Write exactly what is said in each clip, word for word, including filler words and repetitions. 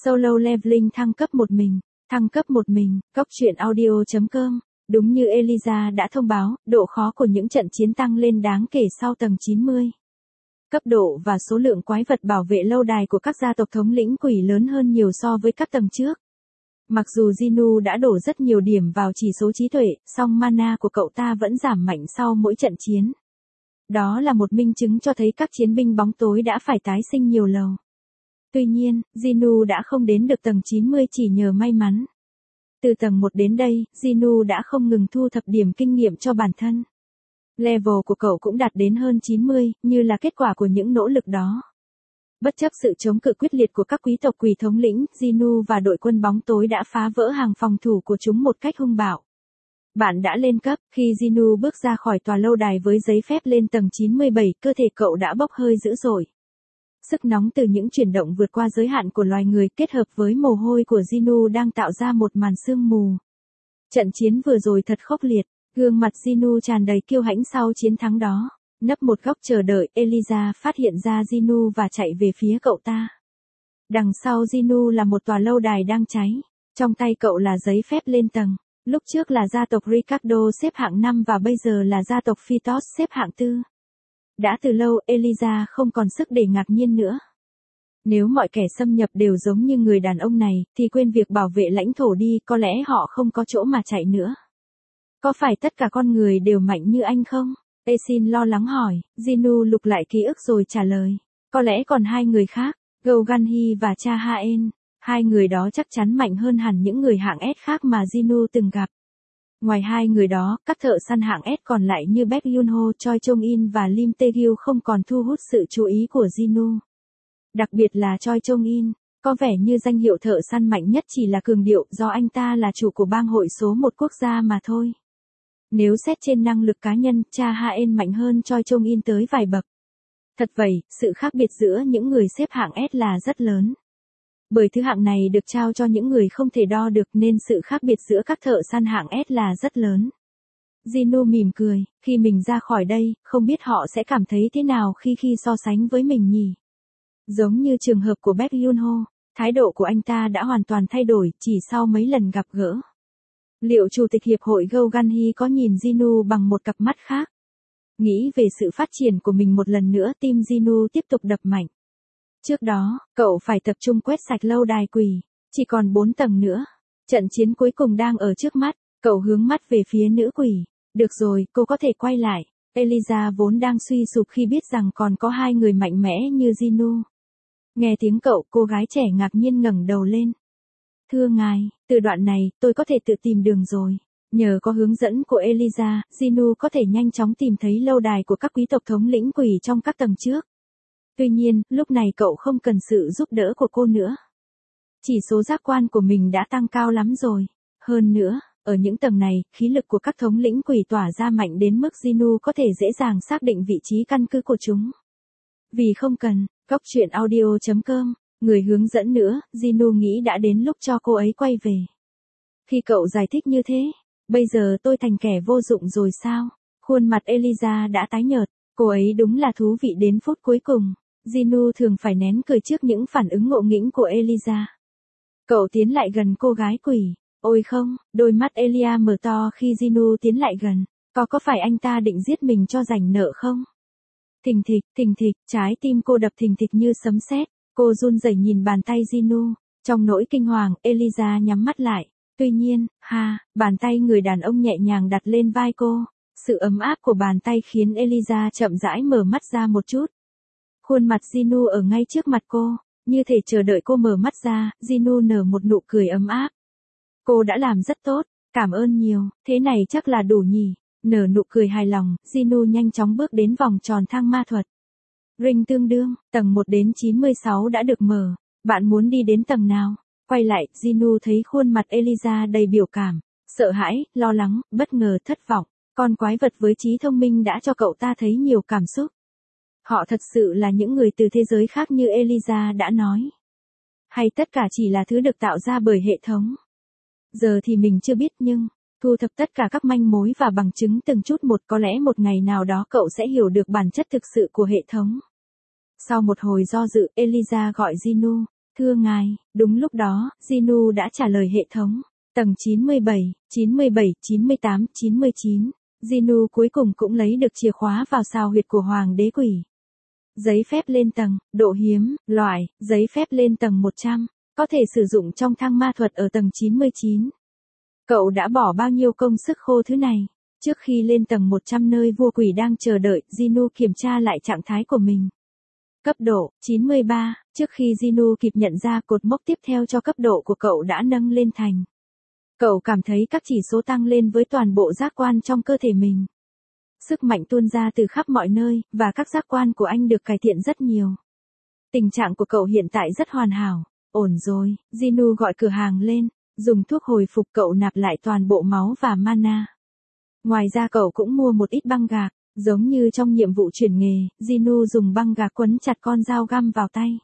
Solo Leveling thăng cấp một mình, thăng cấp một mình, Cốc truyện audio chấm com. Đúng như Eliza đã thông báo, độ khó của những trận chiến tăng lên đáng kể sau tầng chín mươi. Cấp độ và số lượng quái vật bảo vệ lâu đài của các gia tộc thống lĩnh quỷ lớn hơn nhiều so với các tầng trước. Mặc dù Jinnu đã đổ rất nhiều điểm vào chỉ số trí tuệ, song mana của cậu ta vẫn giảm mạnh sau mỗi trận chiến. Đó là một minh chứng cho thấy các chiến binh bóng tối đã phải tái sinh nhiều lầu. Tuy nhiên, Jinnu đã không đến được tầng chín mươi chỉ nhờ may mắn. Từ tầng một đến đây, Jinnu đã không ngừng thu thập điểm kinh nghiệm cho bản thân. Level của cậu cũng đạt đến hơn chín mươi, như là kết quả của những nỗ lực đó. Bất chấp sự chống cự quyết liệt của các quý tộc quỷ thống lĩnh, Jinnu và đội quân bóng tối đã phá vỡ hàng phòng thủ của chúng một cách hung bạo. Bạn đã lên cấp, khi Jinnu bước ra khỏi tòa lâu đài với giấy phép lên tầng chín mươi bảy, cơ thể cậu đã bốc hơi dữ dội. Sức nóng từ những chuyển động vượt qua giới hạn của loài người kết hợp với mồ hôi của Jinnu đang tạo ra một màn sương mù. Trận chiến vừa rồi thật khốc liệt, gương mặt Jinnu tràn đầy kiêu hãnh sau chiến thắng đó. Nấp một góc chờ đợi, Eliza phát hiện ra Jinnu và chạy về phía cậu ta. Đằng sau Jinnu là một tòa lâu đài đang cháy. Trong tay cậu là giấy phép lên tầng. Lúc trước là gia tộc Ricardo xếp hạng năm và bây giờ là gia tộc Phytos xếp hạng tư. Đã từ lâu, Eliza không còn sức để ngạc nhiên nữa. Nếu mọi kẻ xâm nhập đều giống như người đàn ông này, thì quên việc bảo vệ lãnh thổ đi, có lẽ họ không có chỗ mà chạy nữa. Có phải tất cả con người đều mạnh như anh không? Esin lo lắng hỏi, Jinnu lục lại ký ức rồi trả lời. Có lẽ còn hai người khác, Gouganhi và Cha Haen. Hai người đó chắc chắn mạnh hơn hẳn những người hạng S khác mà Jinnu từng gặp. Ngoài hai người đó, các thợ săn hạng S còn lại như Baek Yunho, Choi Chong-in và Lim Tae-gyu không còn thu hút sự chú ý của Jinnu. Đặc biệt là Choi Chong-in, có vẻ như danh hiệu thợ săn mạnh nhất chỉ là cường điệu do anh ta là chủ của bang hội số một quốc gia mà thôi. Nếu xét trên năng lực cá nhân, Cha Haen mạnh hơn Choi Chong-in tới vài bậc. Thật vậy, sự khác biệt giữa những người xếp hạng S là rất lớn. Bởi thứ hạng này được trao cho những người không thể đo được nên sự khác biệt giữa các thợ săn hạng S là rất lớn. Jinnu mỉm cười, khi mình ra khỏi đây, không biết họ sẽ cảm thấy thế nào khi khi so sánh với mình nhỉ? Giống như trường hợp của Baek Yunho, thái độ của anh ta đã hoàn toàn thay đổi chỉ sau mấy lần gặp gỡ. Liệu chủ tịch hiệp hội Gouganhi có nhìn Jinnu bằng một cặp mắt khác? Nghĩ về sự phát triển của mình một lần nữa, tim Jinnu tiếp tục đập mạnh. Trước đó, cậu phải tập trung quét sạch lâu đài quỷ, chỉ còn bốn tầng nữa. Trận chiến cuối cùng đang ở trước mắt, cậu hướng mắt về phía nữ quỷ. Được rồi, cô có thể quay lại. Eliza vốn đang suy sụp khi biết rằng còn có hai người mạnh mẽ như Jinnu. Nghe tiếng cậu, cô gái trẻ ngạc nhiên ngẩng đầu lên. Thưa ngài, từ đoạn này, tôi có thể tự tìm đường rồi. Nhờ có hướng dẫn của Eliza, Jinnu có thể nhanh chóng tìm thấy lâu đài của các quý tộc thống lĩnh quỷ trong các tầng trước. Tuy nhiên, lúc này cậu không cần sự giúp đỡ của cô nữa. Chỉ số giác quan của mình đã tăng cao lắm rồi. Hơn nữa, ở những tầng này, khí lực của các thống lĩnh quỷ tỏa ra mạnh đến mức Jinnu có thể dễ dàng xác định vị trí căn cứ của chúng. Vì không cần, Cốc truyện audio chấm com, người hướng dẫn nữa, Jinnu nghĩ đã đến lúc cho cô ấy quay về. Khi cậu giải thích như thế, bây giờ tôi thành kẻ vô dụng rồi sao? Khuôn mặt Eliza đã tái nhợt, cô ấy đúng là thú vị đến phút cuối cùng. Jinnu thường phải nén cười trước những phản ứng ngộ nghĩnh của Eliza. Cậu tiến lại gần cô gái quỷ. Ôi không, đôi mắt Elia mở to khi Jinnu tiến lại gần. Có có phải anh ta định giết mình cho rảnh nợ không? Thình thịch, thình thịch, trái tim cô đập thình thịch như sấm sét. Cô run rẩy nhìn bàn tay Jinnu. Trong nỗi kinh hoàng, Eliza nhắm mắt lại. Tuy nhiên, ha, bàn tay người đàn ông nhẹ nhàng đặt lên vai cô. Sự ấm áp của bàn tay khiến Eliza chậm rãi mở mắt ra một chút. Khuôn mặt Jinnu ở ngay trước mặt cô, như thể chờ đợi cô mở mắt ra, Jinnu nở một nụ cười ấm áp. Cô đã làm rất tốt, cảm ơn nhiều, thế này chắc là đủ nhỉ. Nở nụ cười hài lòng, Jinnu nhanh chóng bước đến vòng tròn thang ma thuật. Ring tương đương, tầng một đến chín mươi sáu đã được mở, bạn muốn đi đến tầng nào? Quay lại, Jinnu thấy khuôn mặt Eliza đầy biểu cảm, sợ hãi, lo lắng, bất ngờ, thất vọng. Con quái vật với trí thông minh đã cho cậu ta thấy nhiều cảm xúc. Họ thật sự là những người từ thế giới khác như Eliza đã nói. Hay tất cả chỉ là thứ được tạo ra bởi hệ thống? Giờ thì mình chưa biết nhưng, thu thập tất cả các manh mối và bằng chứng từng chút một, có lẽ một ngày nào đó cậu sẽ hiểu được bản chất thực sự của hệ thống. Sau một hồi do dự, Eliza gọi Jinnu. Thưa ngài, đúng lúc đó, Ginu đã trả lời hệ thống. Tầng chín mươi bảy, chín mươi bảy, chín mươi tám, chín mươi chín. Ginu cuối cùng cũng lấy được chìa khóa vào sào huyệt của Hoàng đế quỷ. Giấy phép lên tầng, độ hiếm, loại, giấy phép lên tầng một trăm, có thể sử dụng trong thang ma thuật ở tầng chín mươi chín. Cậu đã bỏ bao nhiêu công sức khô thứ này? Trước khi lên tầng một trăm nơi vua quỷ đang chờ đợi, Ginu kiểm tra lại trạng thái của mình. Cấp độ, chín mươi ba, trước khi Ginu kịp nhận ra cột mốc tiếp theo cho cấp độ của cậu đã nâng lên thành. Cậu cảm thấy các chỉ số tăng lên với toàn bộ giác quan trong cơ thể mình. Sức mạnh tuôn ra từ khắp mọi nơi, và các giác quan của anh được cải thiện rất nhiều. Tình trạng của cậu hiện tại rất hoàn hảo. Ổn rồi, Ginu gọi cửa hàng lên, dùng thuốc hồi phục cậu nạp lại toàn bộ máu và mana. Ngoài ra cậu cũng mua một ít băng gạc, giống như trong nhiệm vụ chuyển nghề, Ginu dùng băng gạc quấn chặt con dao găm vào tay.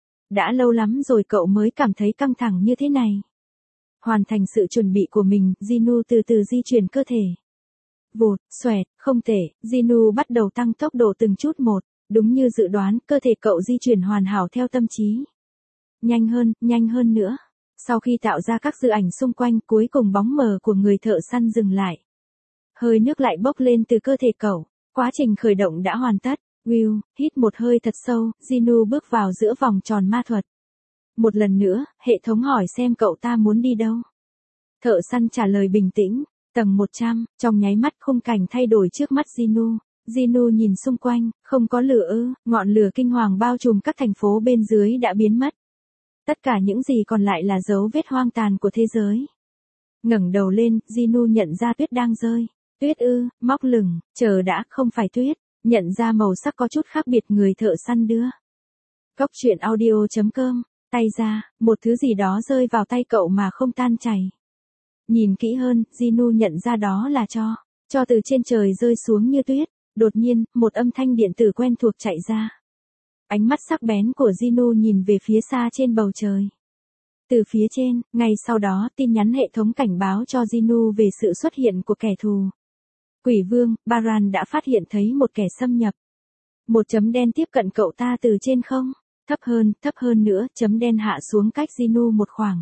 Đã lâu lắm rồi cậu mới cảm thấy căng thẳng như thế này. Hoàn thành sự chuẩn bị của mình, Ginu từ từ di chuyển cơ thể. Vụt, xoẹt, không tệ, Ginu bắt đầu tăng tốc độ từng chút một, đúng như dự đoán, cơ thể cậu di chuyển hoàn hảo theo tâm trí. Nhanh hơn, nhanh hơn nữa. Sau khi tạo ra các dư ảnh xung quanh, cuối cùng bóng mờ của người thợ săn dừng lại. Hơi nước lại bốc lên từ cơ thể cậu, quá trình khởi động đã hoàn tất. Will, hít một hơi thật sâu, Ginu bước vào giữa vòng tròn ma thuật. Một lần nữa, hệ thống hỏi xem cậu ta muốn đi đâu. Thợ săn trả lời bình tĩnh, tầng một trăm, trong nháy mắt khung cảnh thay đổi trước mắt Ginu. Ginu nhìn xung quanh, không có lửa ư, ngọn lửa kinh hoàng bao trùm các thành phố bên dưới đã biến mất. Tất cả những gì còn lại là dấu vết hoang tàn của thế giới. Ngẩng đầu lên, Ginu nhận ra tuyết đang rơi. Tuyết ư, móc lửng, chờ đã, không phải tuyết. Nhận ra màu sắc có chút khác biệt, người thợ săn đưa. Cốc truyện audio chấm com, tay ra, một thứ gì đó rơi vào tay cậu mà không tan chảy. Nhìn kỹ hơn, Ginu nhận ra đó là tro. Tro từ trên trời rơi xuống như tuyết. Đột nhiên, một âm thanh điện tử quen thuộc chạy ra. Ánh mắt sắc bén của Ginu nhìn về phía xa trên bầu trời. Từ phía trên, ngay sau đó tin nhắn hệ thống cảnh báo cho Ginu về sự xuất hiện của kẻ thù. Quỷ vương, Baran đã phát hiện thấy một kẻ xâm nhập. Một chấm đen tiếp cận cậu ta từ trên không. Thấp hơn, thấp hơn nữa, chấm đen hạ xuống cách Ginu một khoảng.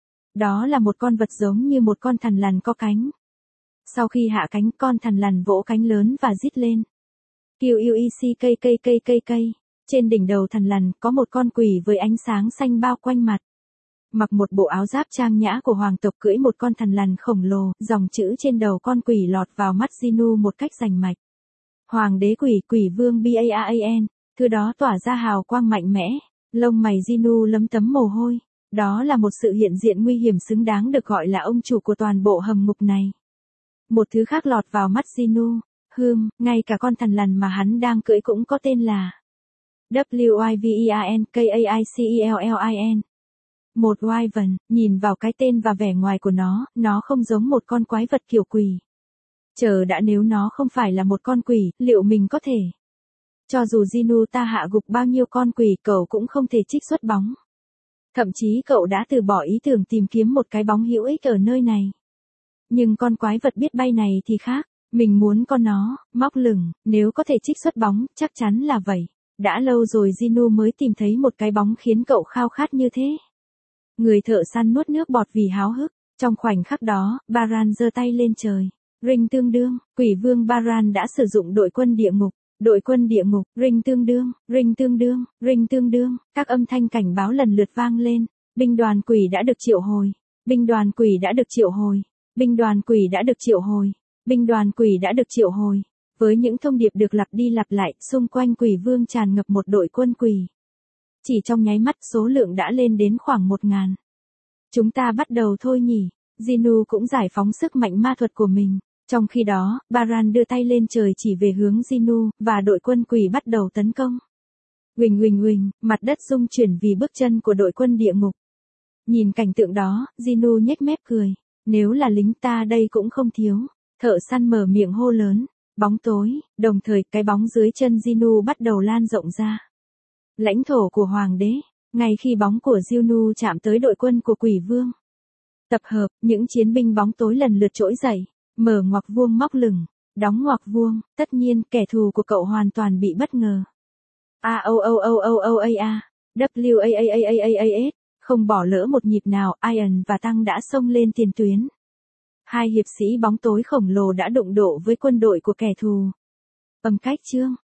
Đó là một con vật giống như một con thằn lằn có cánh. Sau khi hạ cánh, con thằn lằn vỗ cánh lớn và rít lên. Kiu iu i xi cây cây cây cây cây. Trên đỉnh đầu thằn lằn có một con quỷ với ánh sáng xanh bao quanh mặt. Mặc một bộ áo giáp trang nhã của hoàng tộc cưỡi một con thằn lằn khổng lồ, dòng chữ trên đầu con quỷ lọt vào mắt Ginu một cách rành mạch. Hoàng đế quỷ, quỷ vương Baran, thứ đó tỏa ra hào quang mạnh mẽ, lông mày Ginu lấm tấm mồ hôi. Đó là một sự hiện diện nguy hiểm xứng đáng được gọi là ông chủ của toàn bộ hầm ngục này. Một thứ khác lọt vào mắt Ginu, hừm, ngay cả con thằn lằn mà hắn đang cưỡi cũng có tên là W I V E R N K A I C E L L I N. Một wyvern, nhìn vào cái tên và vẻ ngoài của nó, nó không giống một con quái vật kiểu quỷ. Chờ đã, nếu nó không phải là một con quỷ, liệu mình có thể? Cho dù Ginu ta hạ gục bao nhiêu con quỷ, cậu cũng không thể trích xuất bóng. Thậm chí cậu đã từ bỏ ý tưởng tìm kiếm một cái bóng hữu ích ở nơi này. Nhưng con quái vật biết bay này thì khác, mình muốn con nó, móc lửng, nếu có thể trích xuất bóng, chắc chắn là vậy. Đã lâu rồi Ginu mới tìm thấy một cái bóng khiến cậu khao khát như thế. Người thợ săn nuốt nước bọt vì háo hức. Trong khoảnh khắc đó, Baran giơ tay lên trời. Ring tương đương, quỷ vương Baran đã sử dụng đội quân địa ngục. Đội quân địa ngục, ring tương đương, ring tương đương, ring tương đương. Các âm thanh cảnh báo lần lượt vang lên. Binh đoàn quỷ đã được triệu hồi. Binh đoàn quỷ đã được triệu hồi. Binh đoàn quỷ đã được triệu hồi. Binh đoàn quỷ đã được triệu hồi. Với những thông điệp được lặp đi lặp lại, xung quanh quỷ vương tràn ngập một đội quân quỷ. Chỉ trong nháy mắt số lượng đã lên đến khoảng một ngàn. Chúng ta bắt đầu thôi nhỉ. Ginu cũng giải phóng sức mạnh ma thuật của mình. Trong khi đó, Baran đưa tay lên trời chỉ về hướng Ginu, và đội quân quỷ bắt đầu tấn công. Huỳnh huỳnh huỳnh, mặt đất rung chuyển vì bước chân của đội quân địa ngục. Nhìn cảnh tượng đó, Ginu nhếch mép cười. Nếu là lính ta đây cũng không thiếu. Thợ săn mở miệng hô lớn. Bóng tối, đồng thời cái bóng dưới chân Ginu bắt đầu lan rộng ra. Lãnh thổ của hoàng đế, ngay khi bóng của Ginu chạm tới đội quân của quỷ vương. Tập hợp, những chiến binh bóng tối lần lượt trỗi dậy, mở ngoặc vuông móc lửng, đóng ngoặc vuông, tất nhiên kẻ thù của cậu hoàn toàn bị bất ngờ. A o o o o o a a, WAAAAAAS, không bỏ lỡ một nhịp nào, Ian và Tăng đã xông lên tiền tuyến. Hai hiệp sĩ bóng tối khổng lồ đã đụng độ với quân đội của kẻ thù. Âm cách chương